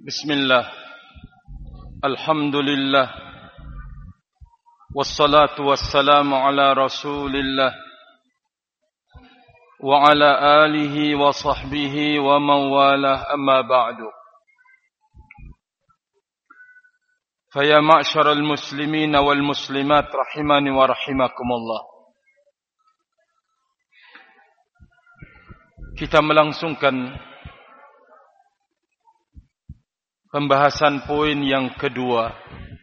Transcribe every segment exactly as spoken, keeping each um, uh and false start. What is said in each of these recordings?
Bismillah, Alhamdulillah, wassalatu wassalamu ala rasulillah, wa ala alihi wa sahbihi wa mawalah, amma ba'du. Faya ma'syaral muslimin wal muslimat rahimani wa rahimakumullah. Kita melangsungkan pembahasan poin yang kedua,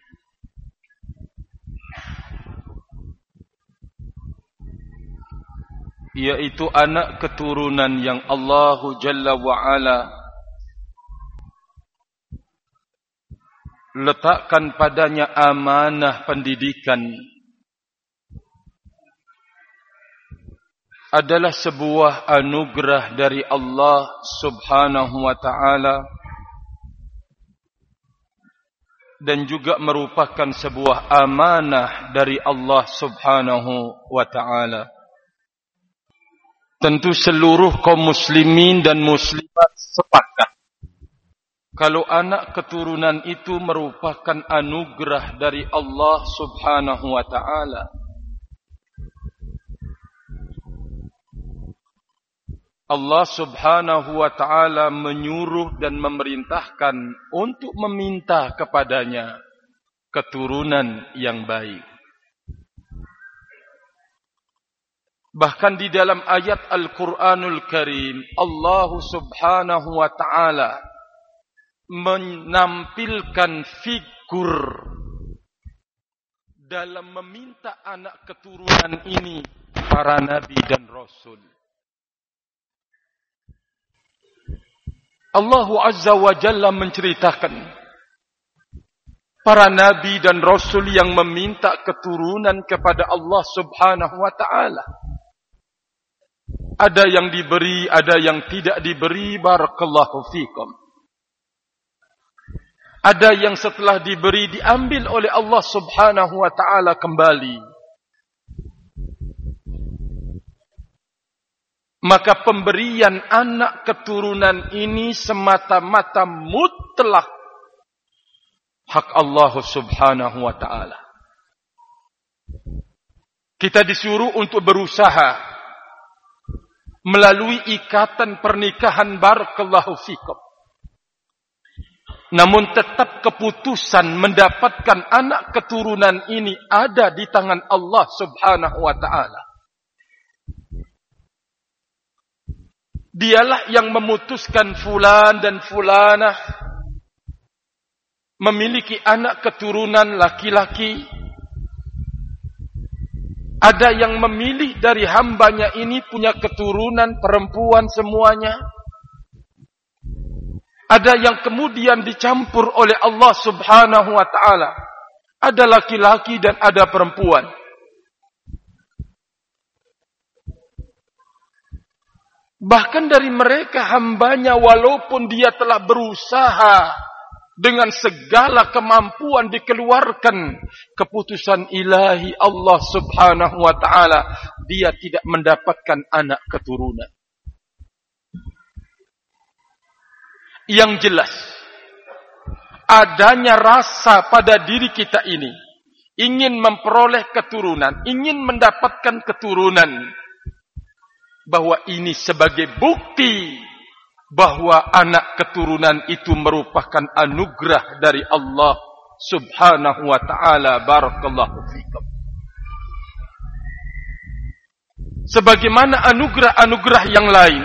yaitu anak keturunan yang Allah Jalla wa'ala letakkan padanya amanah pendidikan adalah sebuah anugerah dari Allah Subhanahu wa ta'ala, dan juga merupakan sebuah amanah dari Allah Subhanahu wa ta'ala. Tentu seluruh kaum muslimin dan muslimat sepakat kalau anak keturunan itu merupakan anugerah dari Allah Subhanahu wa ta'ala. Allah Subhanahu wa ta'ala menyuruh dan memerintahkan untuk meminta kepadanya keturunan yang baik. Bahkan di dalam ayat Al-Quranul Karim, Allah Subhanahu wa ta'ala menampilkan figur dalam meminta anak keturunan ini para nabi dan rasul. Allah Azza wa Jalla menceritakan para nabi dan rasul yang meminta keturunan kepada Allah Subhanahu wa ta'ala. Ada yang diberi, ada yang tidak diberi, barakallahu fikum. Ada yang setelah diberi diambil oleh Allah Subhanahu wa ta'ala kembali. Maka pemberian anak keturunan ini semata-mata mutlak hak Allah Subhanahu wa ta'ala. Kita disuruh untuk berusaha melalui ikatan pernikahan, barakallahu fikum. Namun tetap keputusan mendapatkan anak keturunan ini ada di tangan Allah Subhanahu wa ta'ala. Dialah yang memutuskan fulan dan fulanah memiliki anak keturunan laki-laki. Ada yang memilih dari hambanya ini punya keturunan perempuan semuanya. Ada yang kemudian dicampur oleh Allah Subhanahu wa ta'ala. Ada laki-laki dan ada perempuan. Bahkan dari mereka hambanya, walaupun dia telah berusaha dengan segala kemampuan dikeluarkan keputusan ilahi Allah Subhanahu wa ta'ala, dia tidak mendapatkan anak keturunan. Yang jelas, adanya rasa pada diri kita ini ingin memperoleh keturunan, ingin mendapatkan keturunan, bahwa ini sebagai bukti bahwa anak keturunan itu merupakan anugerah dari Allah Subhanahu wa ta'ala, barakallahu fikum. Sebagaimana anugerah-anugerah yang lain,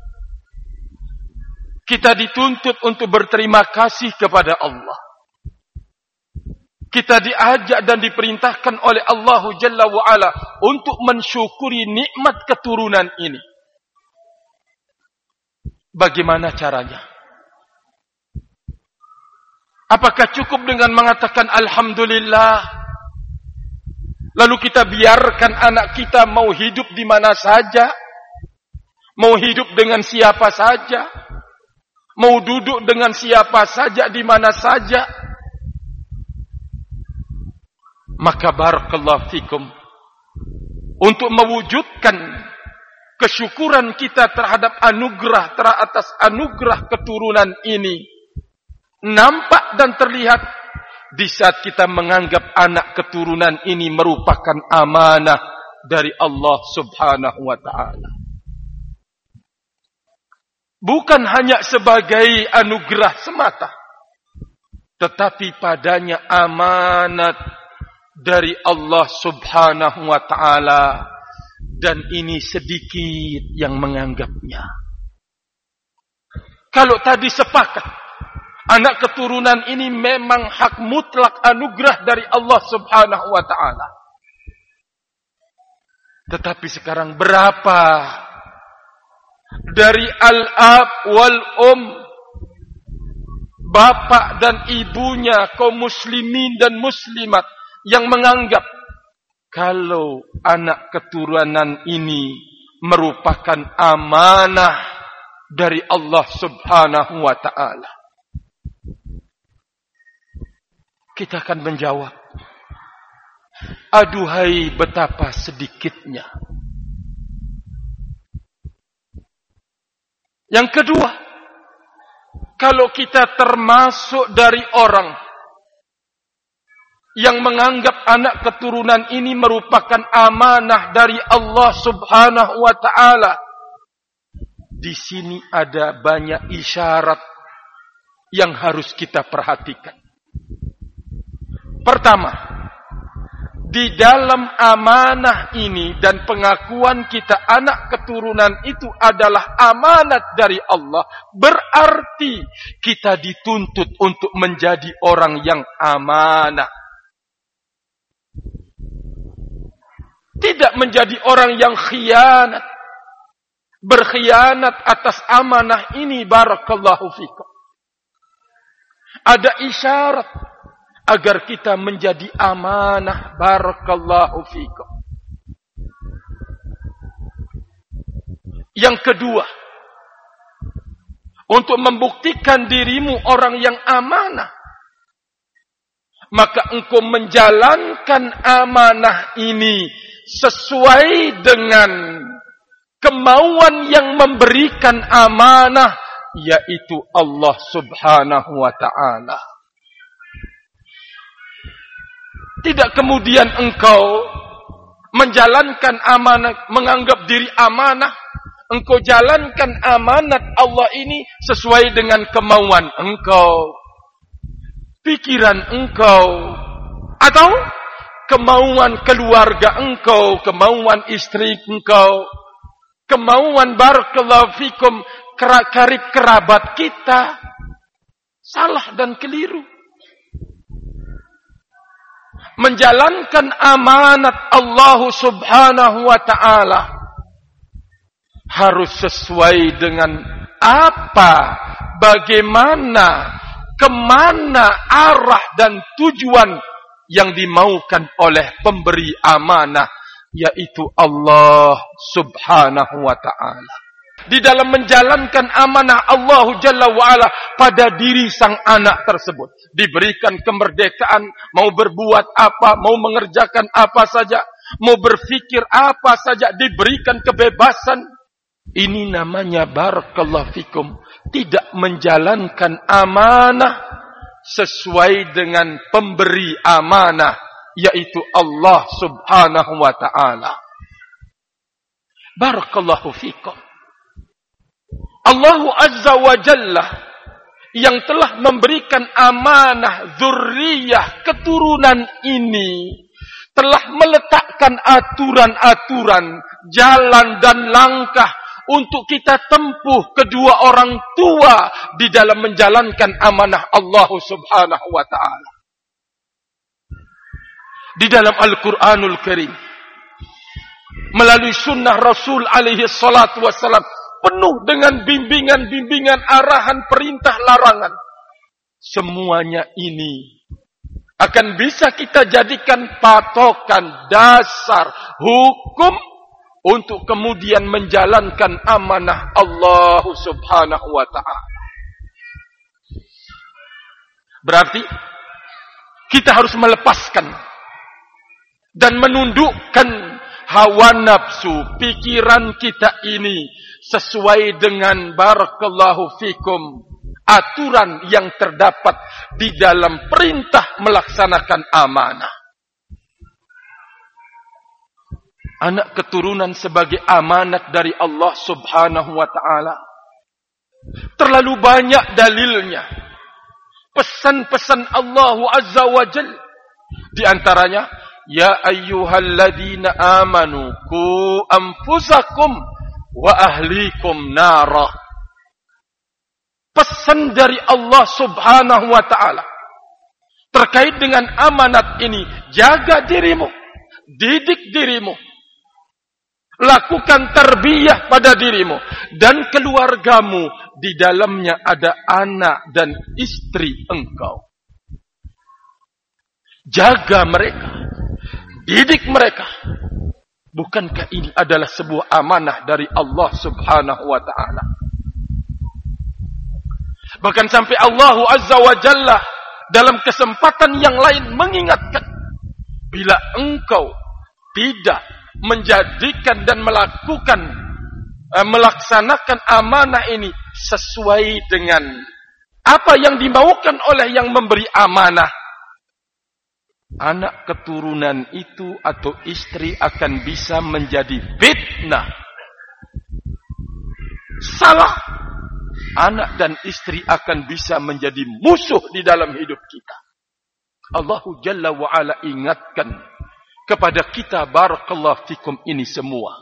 kita dituntut untuk berterima kasih kepada Allah. Kita diajak dan diperintahkan oleh Allah Jalla wa'ala untuk mensyukuri nikmat keturunan ini. Bagaimana caranya? Apakah cukup dengan mengatakan Alhamdulillah, lalu kita biarkan anak kita mau hidup di mana saja, mau hidup dengan siapa saja, mau duduk dengan siapa saja, di mana saja? Maka barakallahu fikum, untuk mewujudkan kesyukuran kita terhadap anugerah, teratas anugerah keturunan ini, nampak dan terlihat di saat kita menganggap anak keturunan ini merupakan amanah dari Allah Subhanahu wa ta'ala. Bukan hanya sebagai anugerah semata, tetapi padanya amanat dari Allah Subhanahu wa ta'ala, dan ini sedikit yang menganggapnya. Kalau tadi sepakat, anak keturunan ini memang hak mutlak anugerah dari Allah Subhanahu wa ta'ala. Tetapi sekarang berapa dari al-ab wal-um, bapak dan ibunya, kaum muslimin dan muslimat, yang menganggap kalau anak keturunan ini merupakan amanah dari Allah Subhanahu wa ta'ala. Kita akan menjawab, aduhai betapa sedikitnya. Yang kedua, kalau kita termasuk dari orang yang menganggap anak keturunan ini merupakan amanah dari Allah Subhanahu wa ta'ala, di sini ada banyak isyarat yang harus kita perhatikan. Pertama, di dalam amanah ini dan pengakuan kita anak keturunan itu adalah amanat dari Allah, berarti kita dituntut untuk menjadi orang yang amanah. Tidak menjadi orang yang khianat, berkhianat atas amanah ini. Barakallahu fikum. Ada isyarat agar kita menjadi amanah. Barakallahu fikum. Yang kedua, untuk membuktikan dirimu orang yang amanah, maka engkau menjalankan amanah ini sesuai dengan kemauan yang memberikan amanah, yaitu Allah Subhanahu wa ta'ala. Tidak kemudian engkau menjalankan amanah, menganggap diri amanah, engkau jalankan amanat Allah ini sesuai dengan kemauan engkau, pikiran engkau, atau kemauan keluarga engkau, kemauan istri engkau, kemauan barakallahu fikum karib kerabat kita. Salah dan keliru. Menjalankan amanat Allah Subhanahu wa ta'ala harus sesuai dengan apa, bagaimana, kemana arah dan tujuan yang dimaukan oleh pemberi amanah, yaitu Allah Subhanahu wa ta'ala. Di dalam menjalankan amanah Allah Jalla wa'ala pada diri sang anak tersebut, diberikan kemerdekaan, mau berbuat apa, mau mengerjakan apa saja, mau berfikir apa saja, diberikan kebebasan. Ini namanya barakallahu fikum tidak menjalankan amanah sesuai dengan pemberi amanah, yaitu Allah Subhanahu wa ta'ala. Barakallahu fikum. Allah Azza wa Jalla yang telah memberikan amanah dzurriyyah keturunan ini telah meletakkan aturan-aturan, jalan dan langkah untuk kita tempuh kedua orang tua di dalam menjalankan amanah Allah Subhanahu wa ta'ala. Di dalam Al-Quranul Karim, melalui sunnah Rasul alaihi salatu wassalam, penuh dengan bimbingan-bimbingan, arahan, perintah, larangan. Semuanya ini akan bisa kita jadikan patokan, dasar, hukum untuk kemudian menjalankan amanah Allah Subhanahu wa ta'ala. Berarti kita harus melepaskan dan menundukkan hawa nafsu, pikiran kita ini sesuai dengan barakallahu fikum aturan yang terdapat di dalam perintah melaksanakan amanah. Anak keturunan sebagai amanat dari Allah Subhanahu wa ta'ala. Terlalu banyak dalilnya. Pesan-pesan Allah Azza wa Jal. Di antaranya, ya ayyuhalladzina amanu qu anfusakum wa ahlikum nara. Pesan dari Allah Subhanahu wa ta'ala terkait dengan amanat ini. Jaga dirimu, didik dirimu, lakukan tarbiyah pada dirimu dan keluargamu. Di dalamnya ada anak dan istri engkau. Jaga mereka, didik mereka. Bukankah ini adalah sebuah amanah dari Allah Subhanahu wa ta'ala? Bahkan sampai Allah Azza wa Jalla dalam kesempatan yang lain mengingatkan, bila engkau tidak menjadikan dan melakukan uh, melaksanakan amanah ini sesuai dengan apa yang dimaukan oleh yang memberi amanah, anak keturunan itu atau istri akan bisa menjadi fitnah. Salah. Anak dan istri akan bisa menjadi musuh di dalam hidup kita. Allahu Jalla wa'ala ingatkan kepada kita, barakallahu fikum ini semua.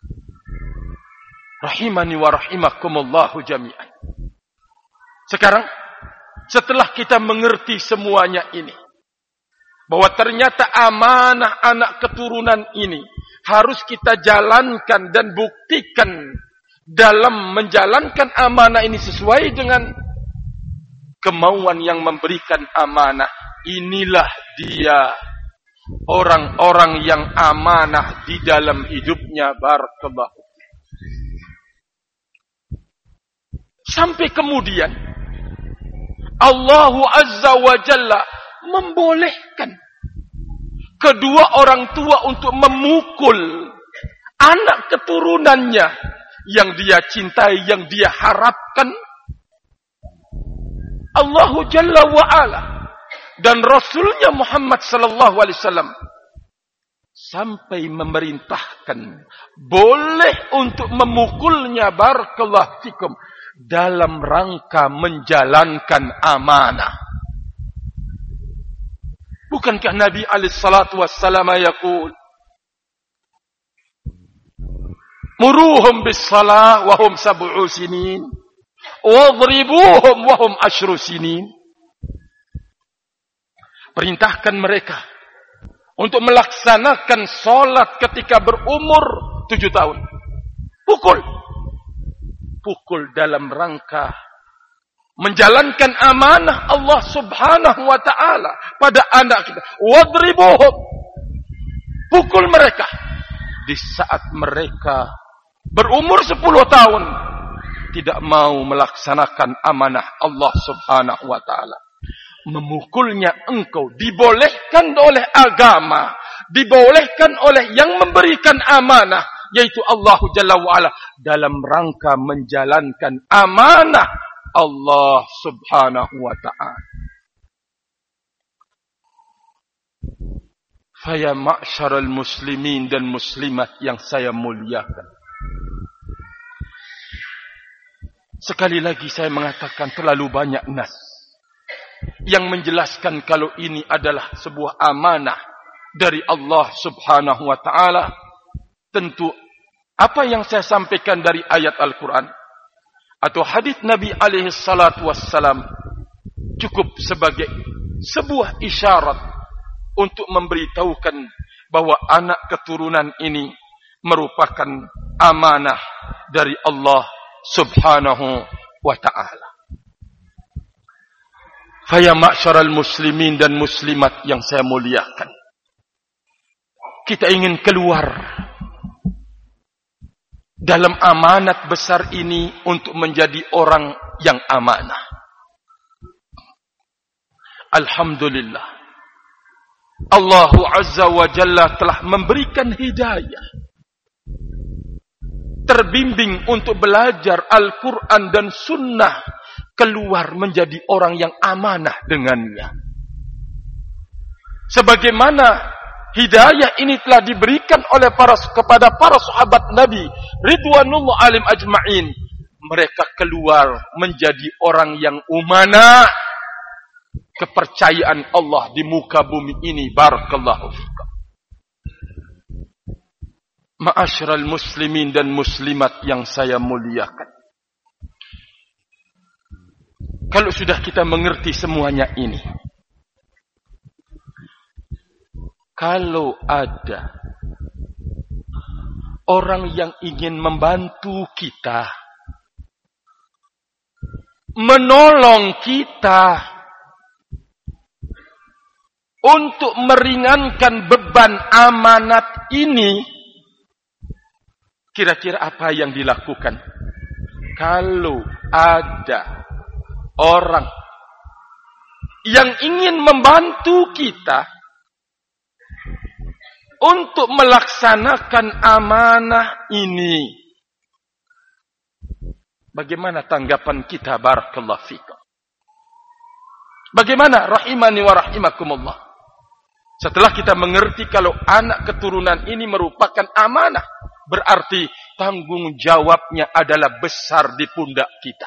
Rahimani wa rahimakumullahu jami'an. Sekarang, setelah kita mengerti semuanya ini, bahwa ternyata amanah anak keturunan ini harus kita jalankan dan buktikan dalam menjalankan amanah ini sesuai dengan kemauan yang memberikan amanah. Inilah dia orang-orang yang amanah di dalam hidupnya, barakallahu. Sampai kemudian Allah Azza wa Jalla membolehkan kedua orang tua untuk memukul anak keturunannya yang dia cintai, yang dia harapkan. Allah Jalla wa'ala dan Rasulnya Muhammad sallallahu alaihi wasallam sampai memerintahkan boleh untuk memukulnya, barakallahu fikum, dalam rangka menjalankan amanah. Bukankah Nabi alaihi salatu wassalam yaqul, muruhum bis-salah wa hum sab'u sinin wadribuhum wa hum ashru sinin. Perintahkan mereka untuk melaksanakan solat ketika berumur tujuh tahun. Pukul. Pukul dalam rangka menjalankan amanah Allah Subhanahu wa ta'ala pada anak kita. Wadribuhum. Pukul mereka di saat mereka berumur sepuluh tahun tidak mau melaksanakan amanah Allah Subhanahu wa ta'ala. Memukulnya engkau dibolehkan oleh agama, dibolehkan oleh yang memberikan amanah, yaitu Allah Jalla wa'ala, dalam rangka menjalankan amanah Allah Subhanahu wa ta'ala. Faya ma'syaral muslimin dan muslimat yang saya muliakan, sekali lagi saya mengatakan terlalu banyak nas yang menjelaskan kalau ini adalah sebuah amanah dari Allah Subhanahu wa ta'ala. Tentu apa yang saya sampaikan dari ayat Al-Quran atau hadis Nabi alaihi salatu wassalam cukup sebagai sebuah isyarat untuk memberitahukan bahwa anak keturunan ini merupakan amanah dari Allah Subhanahu wa ta'ala. Faya ma'syaral muslimin dan muslimat yang saya muliakan, kita ingin keluar dalam amanat besar ini untuk menjadi orang yang amanah. Alhamdulillah, Allah Azza wa Jalla telah memberikan hidayah, terbimbing untuk belajar Al-Quran dan Sunnah keluar menjadi orang yang amanah dengannya. Sebagaimana hidayah ini telah diberikan oleh para kepada para sahabat Nabi ridwanullah alim ajma'in. Mereka keluar menjadi orang yang umanah. Kepercayaan Allah di muka bumi ini. Barakallahu fikum. Ma'asyiral muslimin dan muslimat yang saya muliakan. Kalau sudah kita mengerti semuanya ini, kalau ada orang yang ingin membantu kita, menolong kita untuk meringankan beban amanat ini, kira-kira apa yang dilakukan? Kalau ada orang yang ingin membantu kita untuk melaksanakan amanah ini, bagaimana tanggapan kita? Barakallahu fikum. Bagaimana? Rahimani wa rahimakumullah. Setelah kita mengerti kalau anak keturunan ini merupakan amanah, berarti tanggung jawabnya adalah besar di pundak kita.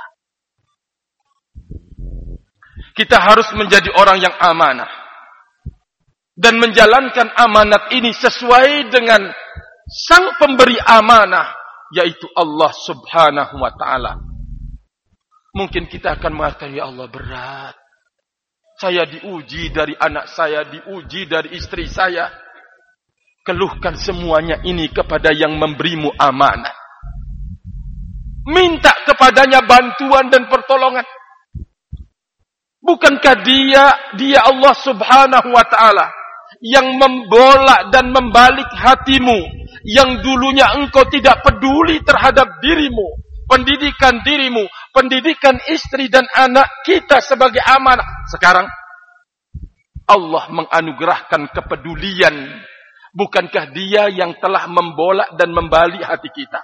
Kita harus menjadi orang yang amanah dan menjalankan amanat ini sesuai dengan sang pemberi amanah, yaitu Allah subhanahu wa ta'ala. Mungkin kita akan mengatakan, ya Allah berat. Saya diuji dari anak saya, diuji dari istri saya. Keluhkan semuanya ini kepada yang memberimu amanah. Minta kepadanya bantuan dan pertolongan. Bukankah dia, dia Allah subhanahu wa ta'ala yang membolak dan membalik hatimu, yang dulunya engkau tidak peduli terhadap dirimu, pendidikan dirimu, pendidikan istri dan anak kita sebagai amanah. Sekarang Allah menganugerahkan kepedulian. Bukankah dia yang telah membolak dan membalik hati kita?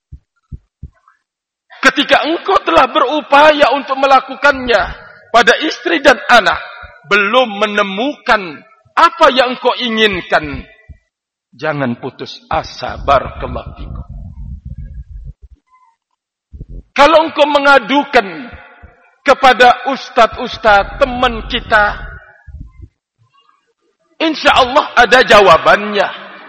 Ketika engkau telah berupaya untuk melakukannya pada istri dan anak, belum menemukan apa yang engkau inginkan, jangan putus asa. Barakallahu fikum. Kalau engkau mengadukan kepada ustaz-ustaz teman kita, insya Allah ada jawabannya.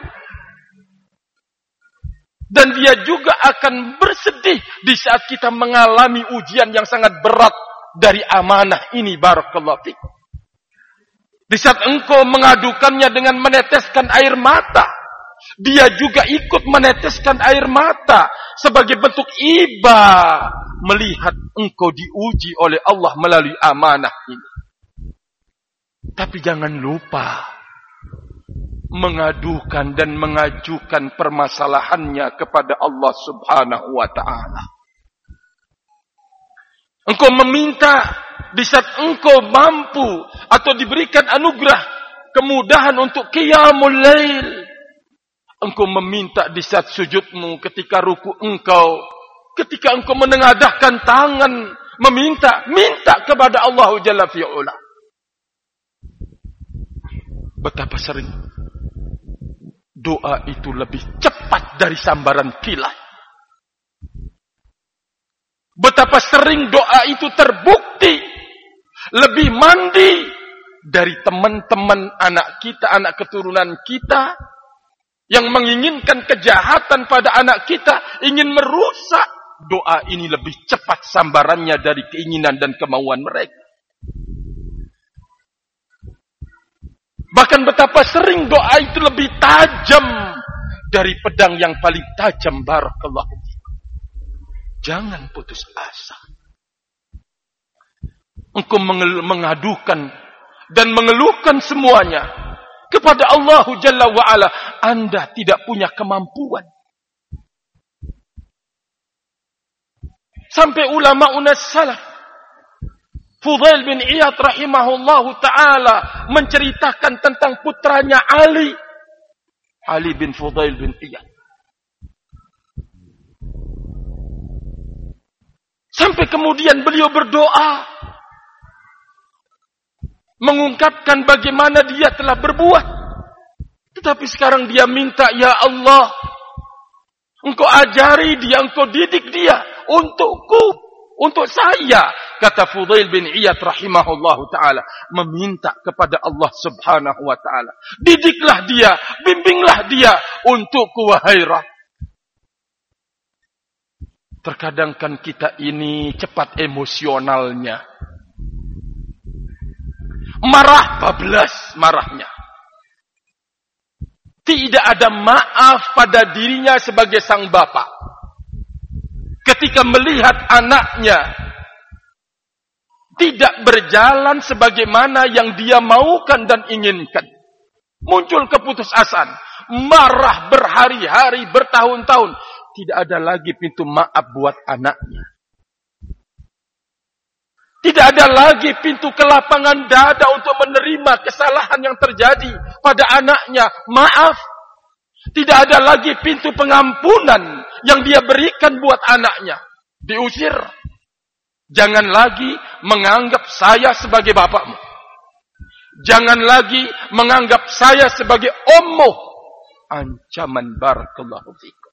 Dan dia juga akan bersedih di saat kita mengalami ujian yang sangat berat dari amanah ini. Barakallahu fikum. Di saat engkau mengadukannya dengan meneteskan air mata, dia juga ikut meneteskan air mata sebagai bentuk iba melihat engkau diuji oleh Allah melalui amanah ini. Tapi jangan lupa mengadukan dan mengajukan permasalahannya kepada Allah subhanahu wa ta'ala. Engkau meminta di saat engkau mampu atau diberikan anugerah kemudahan untuk qiyamul lail. Engkau meminta di saat sujudmu, ketika ruku engkau, ketika engkau menengadahkan tangan meminta, minta kepada Allah Jalla fi'ula. Betapa sering doa itu lebih cepat dari sambaran kilat. Betapa sering doa itu terbukti lebih mandi dari teman-teman anak kita, anak keturunan kita yang menginginkan kejahatan pada anak kita, ingin merusak. Doa ini lebih cepat sambarannya dari keinginan dan kemauan mereka. Bahkan betapa sering doa itu lebih tajam dari pedang yang paling tajam. Barakallahu fikum. Jangan putus asa. Engkau mengadukan dan mengeluhkan semuanya kepada Allah Jalla wa'ala. Anda tidak punya kemampuan. Sampai ulama unas salaf, Fudail bin Iyad rahimahullahu ta'ala, menceritakan tentang putranya Ali. Ali bin Fudail bin Iyad. Sampai kemudian beliau berdoa, mengungkapkan bagaimana dia telah berbuat. Tetapi sekarang dia minta, ya Allah, Engkau ajari dia, Engkau didik dia untukku, untuk saya. Kata Fudail bin Iyad rahimahullahu ta'ala, meminta kepada Allah subhanahu wa ta'ala, didiklah dia, bimbinglah dia untukku wahai Rabb. Terkadang kan kita ini cepat emosionalnya. Marah bablas marahnya. Tidak ada maaf pada dirinya sebagai sang bapak. Ketika melihat anaknya tidak berjalan sebagaimana yang dia maukan dan inginkan, muncul keputusasaan, marah berhari-hari, bertahun-tahun. Tidak ada lagi pintu maaf buat anaknya. Tidak ada lagi pintu kelapangan dada untuk menerima kesalahan yang terjadi pada anaknya. Maaf. Tidak ada lagi pintu pengampunan yang dia berikan buat anaknya. Diusir. Jangan lagi menganggap saya sebagai bapakmu. Jangan lagi menganggap saya sebagai ommu. Ancaman barakallahu fikum.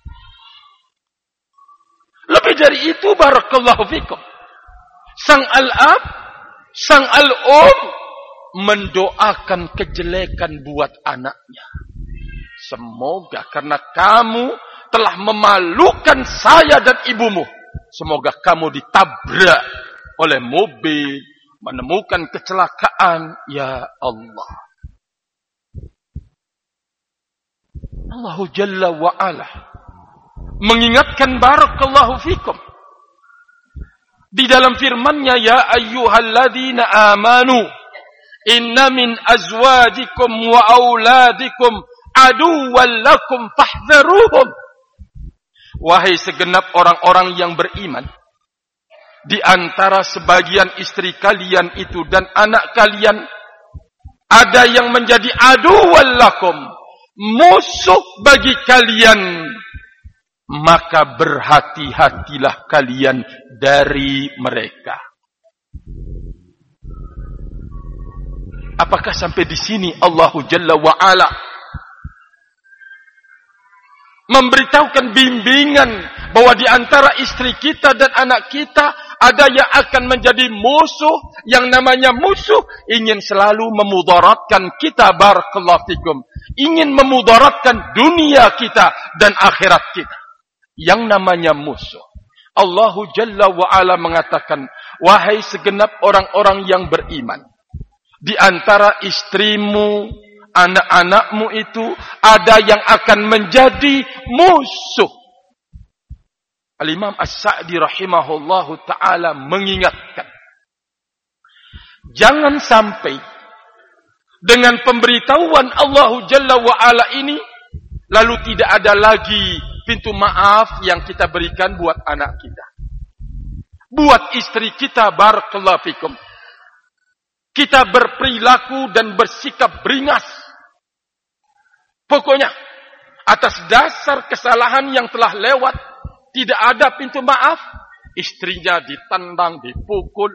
Lebih dari itu barakallahu fikum. Sang al-ab, sang al-um mendoakan kejelekan buat anaknya. Semoga karena kamu telah memalukan saya dan ibumu, semoga kamu ditabrak oleh mobil, menemukan kecelakaan, ya Allah. Allah Jalla wa Ala mengingatkan barakallahu fikum di dalam firman-Nya, ya ayyuhalladzina amanu inna min azwajikum wa auladikum aduwwan lakum fahdharuhum. Wahai segenap orang-orang yang beriman, di antara sebagian istri kalian itu dan anak kalian ada yang menjadi aduwwan lakum, musuh bagi kalian, maka berhati-hatilah kalian dari mereka. Apakah sampai di sini Allah Jalla wa Ala memberitahukan bimbingan bahwa di antara istri kita dan anak kita ada yang akan menjadi musuh, yang namanya musuh ingin selalu memudaratkan kita barakallahu fikum, ingin memudaratkan dunia kita dan akhirat kita. Yang namanya musuh. Allah Jalla wa Ala mengatakan, wahai segenap orang-orang yang beriman, di antara istrimu, anak-anakmu itu ada yang akan menjadi musuh. Al-Imam As-Sa'di rahimahullahu ta'ala mengingatkan, jangan sampai dengan pemberitahuan Allah Jalla wa Ala ini lalu tidak ada lagi pintu maaf yang kita berikan buat anak kita, buat istri kita barakallahu fikum. Kita berperilaku dan bersikap beringas. Pokoknya atas dasar kesalahan yang telah lewat tidak ada pintu maaf. Istrinya ditendang, dipukul.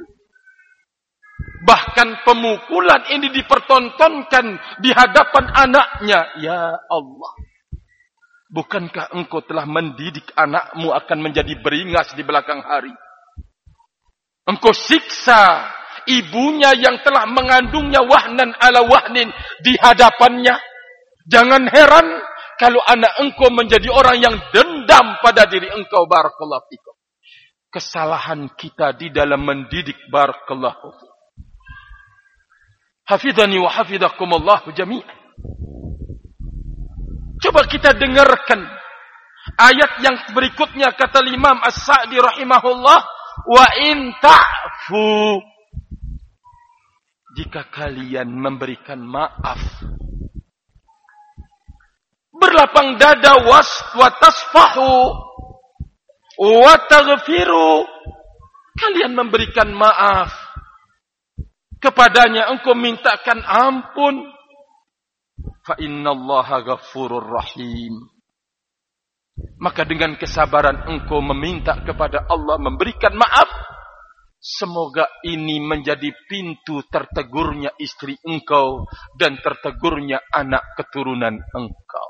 Bahkan pemukulan ini dipertontonkan di hadapan anaknya. Ya Allah, bukankah engkau telah mendidik anakmu akan menjadi beringas di belakang hari? Engkau siksa ibunya yang telah mengandungnya wahnan ala wahnin di hadapannya. Jangan heran kalau anak engkau menjadi orang yang dendam pada diri engkau barakallahu fikum. Kesalahan kita di dalam mendidik barakallahu fikum. Hafidhani wa hafidhakumullah jami'an. Coba kita dengarkan ayat yang berikutnya, kata Imam As-Sa'di rahimahullah, wa in ta'fu, jika kalian memberikan maaf, berlapang dada, was wa tasfahu wa taghfiru, kalian memberikan maaf kepadanya, engkau mintakan ampun, fa innallaha ghafurur rahim, maka dengan kesabaran engkau meminta kepada Allah memberikan maaf, semoga ini menjadi pintu tertegurnya istri engkau dan tertegurnya anak keturunan engkau.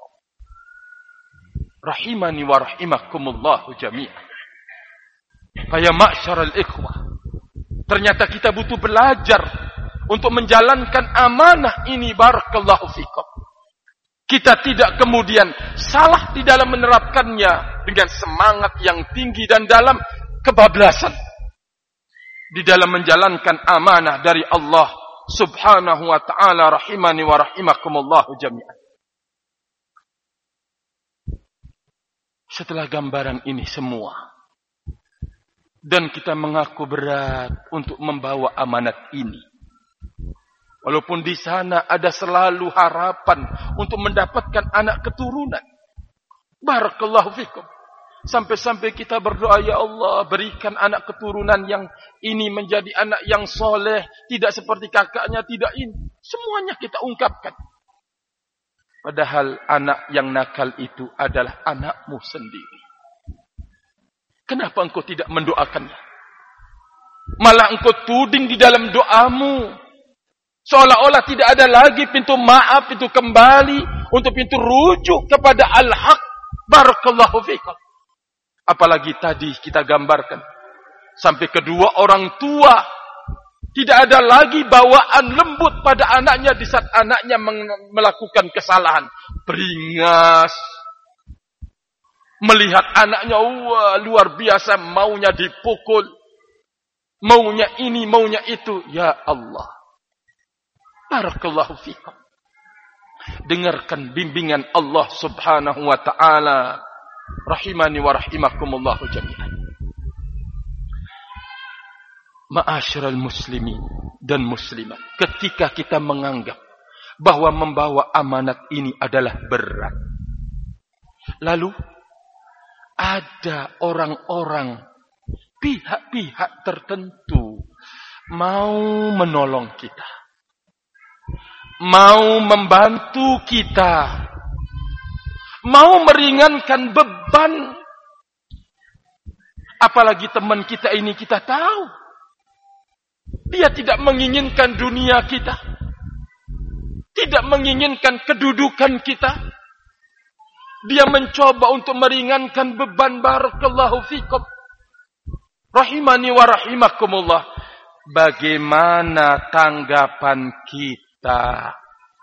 Rahimani wa rahimakumullahu jami'an. Faya ma'syaral ikhwah, ternyata kita butuh belajar untuk menjalankan amanah ini. Barakallahu fikum. Kita tidak kemudian salah di dalam menerapkannya dengan semangat yang tinggi dan dalam kebablasan di dalam menjalankan amanah dari Allah Subhanahu wa ta'ala. Rahimani wa rahimakumullahu jami'an. Setelah gambaran ini semua, dan kita mengaku berat untuk membawa amanat ini, walaupun di sana ada selalu harapan untuk mendapatkan anak keturunan. Barakallahu fikum. Sampai-sampai kita berdoa, ya Allah, berikan anak keturunan yang ini menjadi anak yang soleh, tidak seperti kakaknya, tidak ini. Semuanya kita ungkapkan. Padahal anak yang nakal itu adalah anakmu sendiri. Kenapa engkau tidak mendoakannya? Malah engkau tuding di dalam doamu. Seolah-olah tidak ada lagi pintu maaf, pintu kembali, untuk pintu rujuk kepada al-haq. Barakallahu fikum. Apalagi tadi kita gambarkan, sampai kedua orang tua tidak ada lagi bawaan lembut pada anaknya di saat anaknya melakukan kesalahan. Beringas. Melihat anaknya, wah, luar biasa, maunya dipukul. Maunya ini, maunya itu. Ya Allah. Barakallahu fikum. Dengarkan bimbingan Allah Subhanahu wa ta'ala. Rahimani wa rahimakumullahu jami'an. Ma'asyiral muslimin dan muslimat, ketika kita menganggap bahwa membawa amanat ini adalah berat, lalu ada orang-orang, pihak-pihak tertentu mau menolong kita, mau membantu kita, mau meringankan beban. Apalagi teman kita ini kita tahu dia tidak menginginkan dunia kita, tidak menginginkan kedudukan kita. Dia mencoba untuk meringankan beban. Barakallahu fikum. Rahimani wa rahimakumullah. Bagaimana tanggapan kita?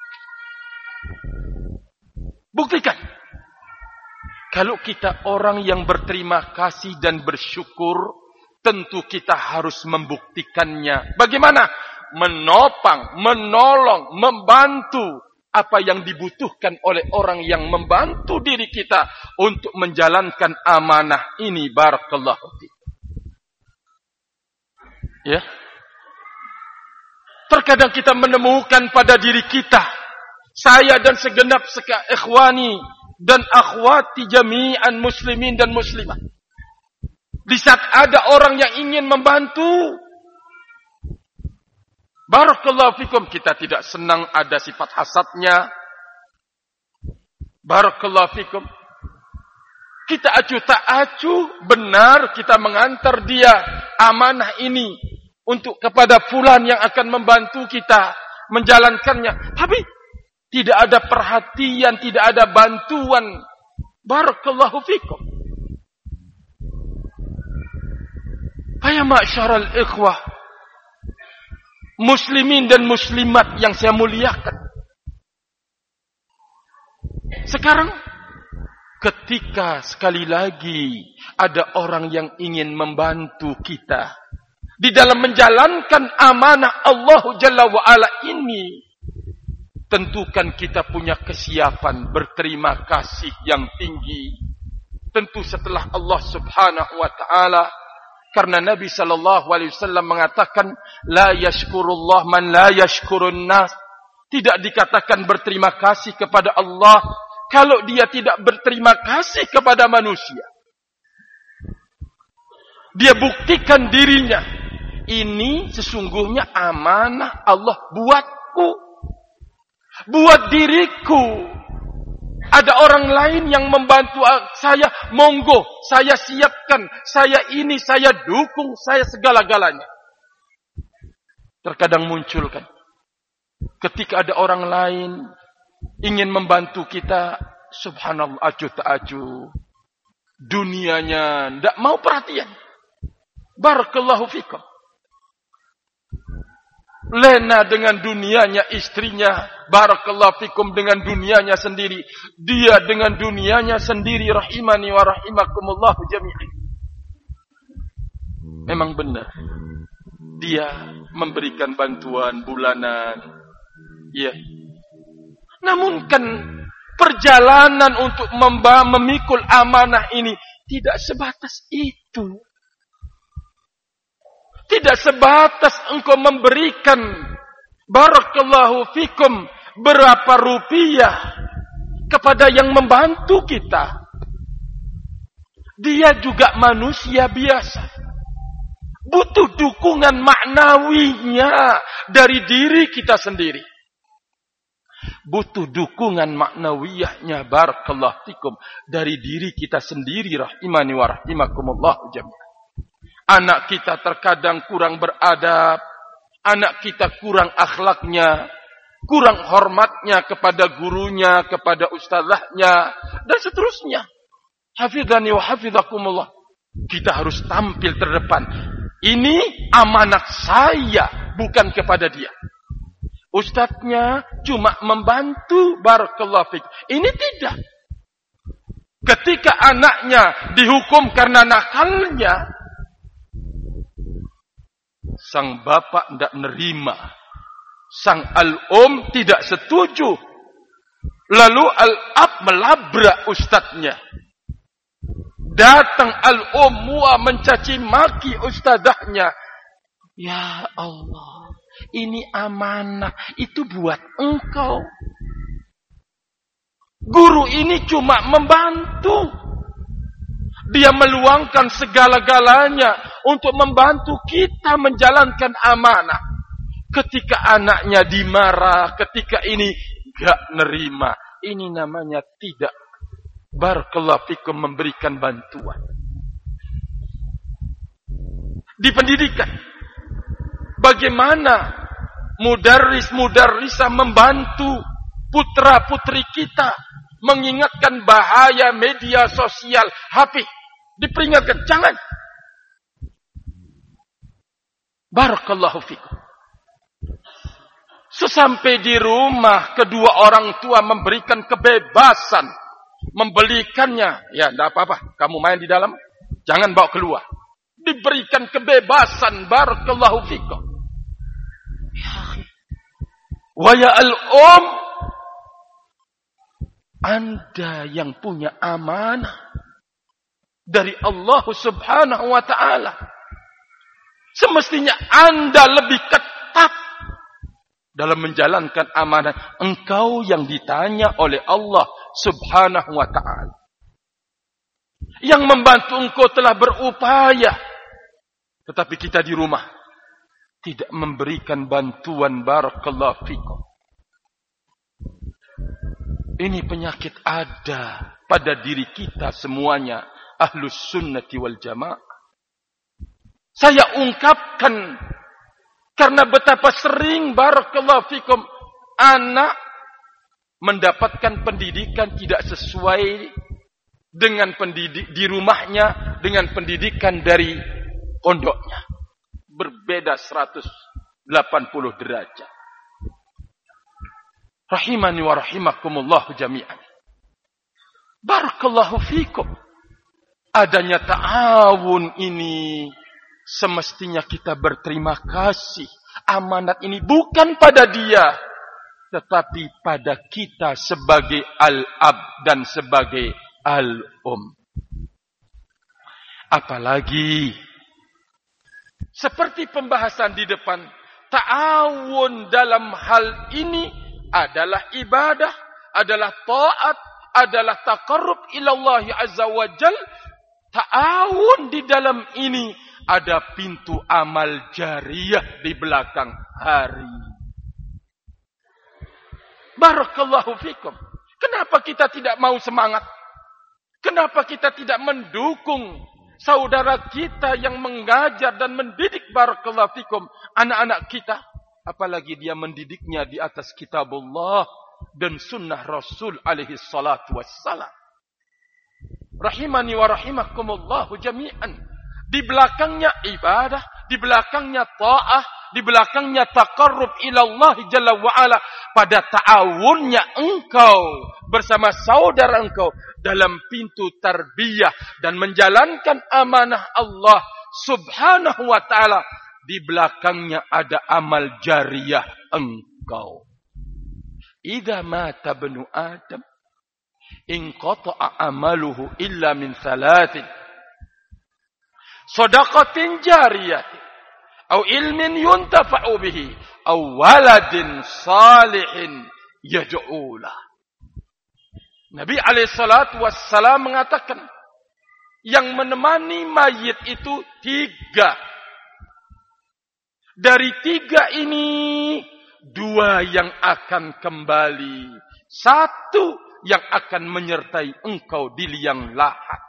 Buktikan. Kalau kita orang yang berterima kasih dan bersyukur, tentu kita harus membuktikannya. Bagaimana? Menopang, menolong, membantu apa yang dibutuhkan oleh orang yang membantu diri kita untuk menjalankan amanah ini. Barakallahu fiik. Ya. Terkadang kita menemukan pada diri kita, saya dan segenap seka ikhwani dan akhwati jami'an muslimin dan muslimat, di saat ada orang yang ingin membantu, barakallahu fikum, kita tidak senang, ada sifat hasadnya. Barakallahu fikum. Kita acuh tak acuh, benar kita mengantar dia amanah ini untuk kepada fulan yang akan membantu kita menjalankannya. Tapi tidak ada perhatian, tidak ada bantuan. Barakallahu fikum. Hai ma'syaral ikhwah, muslimin dan muslimat yang saya muliakan. Sekarang ketika sekali lagi ada orang yang ingin membantu kita di dalam menjalankan amanah Allah Jalla wa'ala ini, tentukan kita punya kesiapan berterima kasih yang tinggi. Tentu setelah Allah Subhanahu wa ta'ala, karena Nabi sallallahu alaihi wasallam mengatakan, la yashkurullah man la yashkurun nas. Tidak dikatakan berterima kasih kepada Allah kalau dia tidak berterima kasih kepada manusia. Dia buktikan dirinya, ini sesungguhnya amanah Allah buatku, buat diriku. Ada orang lain yang membantu saya, monggo, saya siapkan, saya ini, saya dukung, saya segala-galanya. Terkadang muncul kan, ketika ada orang lain ingin membantu kita, subhanallah, acuh tak acuh, dunianya tidak mau perhatian. Barakallahu fikum. Lena dengan dunianya istrinya, barakallahu fikum dengan dunianya sendiri, dia dengan dunianya sendiri, rahimani wa rahimakumullahu jami'an. Memang benar, dia memberikan bantuan bulanan, ya. Namun kan perjalanan untuk memba- memikul amanah ini tidak sebatas itu. Tidak sebatas engkau memberikan barakallahu fikum berapa rupiah kepada yang membantu kita. Dia juga manusia biasa. Butuh dukungan maknawinya dari diri kita sendiri. Butuh dukungan maknawiyahnya barakallahu fikum dari diri kita sendiri, rahimani wa rahimakumullah jami'an. Anak kita terkadang kurang beradab, anak kita kurang akhlaknya, kurang hormatnya kepada gurunya, kepada ustazahnya, dan seterusnya. Hafidhani wa hafidhakumullah. Kita harus tampil terdepan. Ini amanat saya, bukan kepada dia. Ustadznya cuma membantu, barakallahu fik. Ini tidak. Ketika anaknya dihukum karena nakalnya, sang bapak tidak nerima. Sang al-um tidak setuju. Lalu al-ab melabrak ustadznya. Datang al-um mua mencaci maki ustadzahnya. Ya Allah, ini amanah. Itu buat engkau. Guru ini cuma membantu. Dia meluangkan segala-galanya untuk membantu kita menjalankan amanah. Ketika anaknya dimarah, ketika ini gak nerima, ini namanya tidak barakallahu fikum memberikan bantuan. Di pendidikan, bagaimana mudarris-mudarrisah membantu putra-putri kita mengingatkan bahaya media sosial, H P. Diperingatkan, jangan. Barakallahu fikum. Sesampai di rumah, kedua orang tua memberikan kebebasan. Membelikannya. Ya, tidak apa-apa. Kamu main di dalam. Jangan bawa keluar. Diberikan kebebasan. Barakallahu fikum. Wa ya al-um. Anda yang punya amanah dari Allah subhanahu wa ta'ala. Semestinya Anda lebih ketat dalam menjalankan amanah. Engkau yang ditanya oleh Allah subhanahu wa ta'ala. Yang membantu engkau telah berupaya. Tetapi kita di rumah tidak memberikan bantuan, barakallahu fikum. Ini penyakit ada pada diri kita semuanya. Ahlus sunnati wal jamaah. Saya ungkapkan karena betapa sering barakallahu fikum anak mendapatkan pendidikan tidak sesuai dengan pendidik di rumahnya dengan pendidikan dari pondoknya. Berbeda seratus delapan puluh derajat. Rahimani wa rahimakumullah jami'an. Barakallahu fikum. Adanya ta'awun ini semestinya kita berterima kasih. Amanat ini bukan pada dia, tetapi pada kita sebagai al-ab dan sebagai al-um. Apalagi seperti pembahasan di depan, ta'awun dalam hal ini adalah ibadah, adalah taat, adalah taqarrub ilallah azza wa jal. Ta'awun di dalam ini ada pintu amal jariyah di belakang hari. Barakallahu fikum. Kenapa Kenapa kita tidak mau semangat? Kenapa kita tidak mendukung saudara kita yang mengajar dan mendidik barakallahu fikum anak-anak kita? Apalagi dia mendidiknya di atas kitabullah dan sunnah Rasul alaihi salatu wassalam. Rahimani wa rahimakumullahu jami'an. Di belakangnya ibadah, di belakangnya ta'ah, di belakangnya taqarrub ila Allah Jalla wa'ala. Pada ta'awunnya engkau bersama saudara engkau dalam pintu tarbiyah dan menjalankan amanah Allah subhanahu wa ta'ala. Di belakangnya ada amal jariyah engkau. Idza mata ibnu Adam inqata'a amaluhu illa min thalathin. Shadaqatin jariyatin atau ilmin yuntafa'u bihi atau waladin salihin yad'ulah. Nabi alaihi salatu wassalam mengatakan yang menemani mayit itu tiga. Dari tiga ini dua yang akan kembali, satu yang akan menyertai engkau di liang lahat.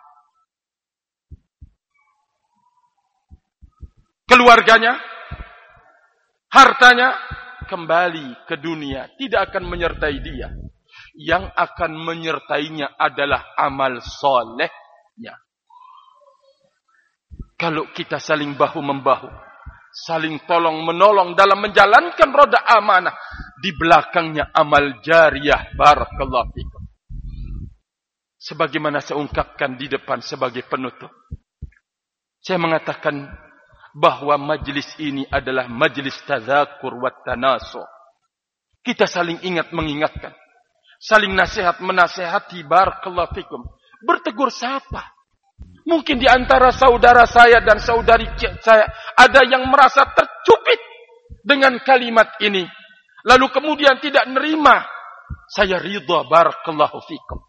Keluarganya, hartanya kembali ke dunia, tidak akan menyertai dia. Yang akan menyertainya adalah amal solehnya. Kalau kita saling bahu-membahu, saling tolong-menolong dalam menjalankan roda amanah, di belakangnya amal jariyah barakallahu fikum. Sebagaimana saya ungkapkan di depan sebagai penutup, saya mengatakan bahwa majlis ini adalah majlis tadzakur wa tanasu. Kita saling ingat mengingatkan, saling nasihat menasihati barakallahu fikum. Bertegur sapa. Mungkin di antara saudara saya dan saudari saya ada yang merasa tercubit dengan kalimat ini, lalu kemudian tidak nerima. Saya ridha barakallahu fikum.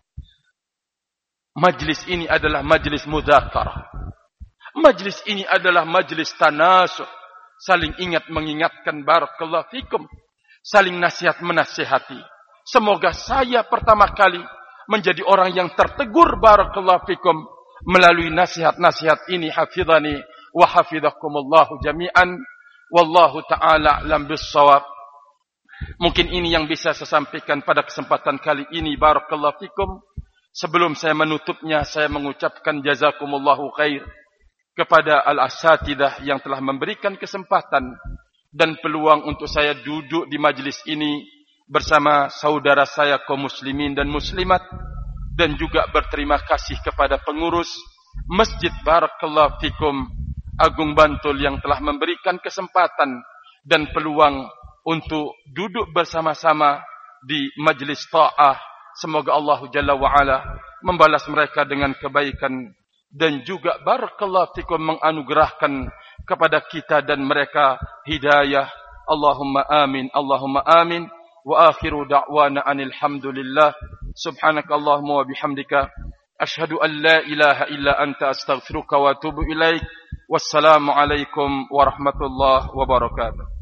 Majlis ini adalah majlis mudzakarah. Majlis ini adalah majlis tanasuh, saling ingat mengingatkan barakallahu fikum, saling nasihat menasihati. Semoga saya pertama kali menjadi orang yang tertegur barakallahu fikum melalui nasihat-nasihat ini. Hafizani wa hafizakumullahu jami'an. Wallahu ta'ala a'lam bis-shawab. Mungkin ini yang bisa saya sampaikan pada kesempatan kali ini barakallahu fikum. Sebelum saya menutupnya, saya mengucapkan jazakumullahu khair kepada al-asatidah yang telah memberikan kesempatan dan peluang untuk saya duduk di majlis ini bersama saudara saya kaum muslimin dan muslimat, dan juga berterima kasih kepada pengurus Masjid barakallahu fikum Agung Bantul yang telah memberikan kesempatan dan peluang untuk duduk bersama-sama di majlis ta'ah. Semoga Allah Jalla wa'ala membalas mereka dengan kebaikan dan juga barakallahu fikum menganugerahkan kepada kita dan mereka hidayah. Allahumma amin, Allahumma amin. Wa akhiru da'wana anil hamdulillah. Subhanakallahumma wa bihamdika asyhadu an la ilaha illa anta astaghfiruka wa atubu ilaik. Wassalamu alaikum warahmatullahi wabarakatuh.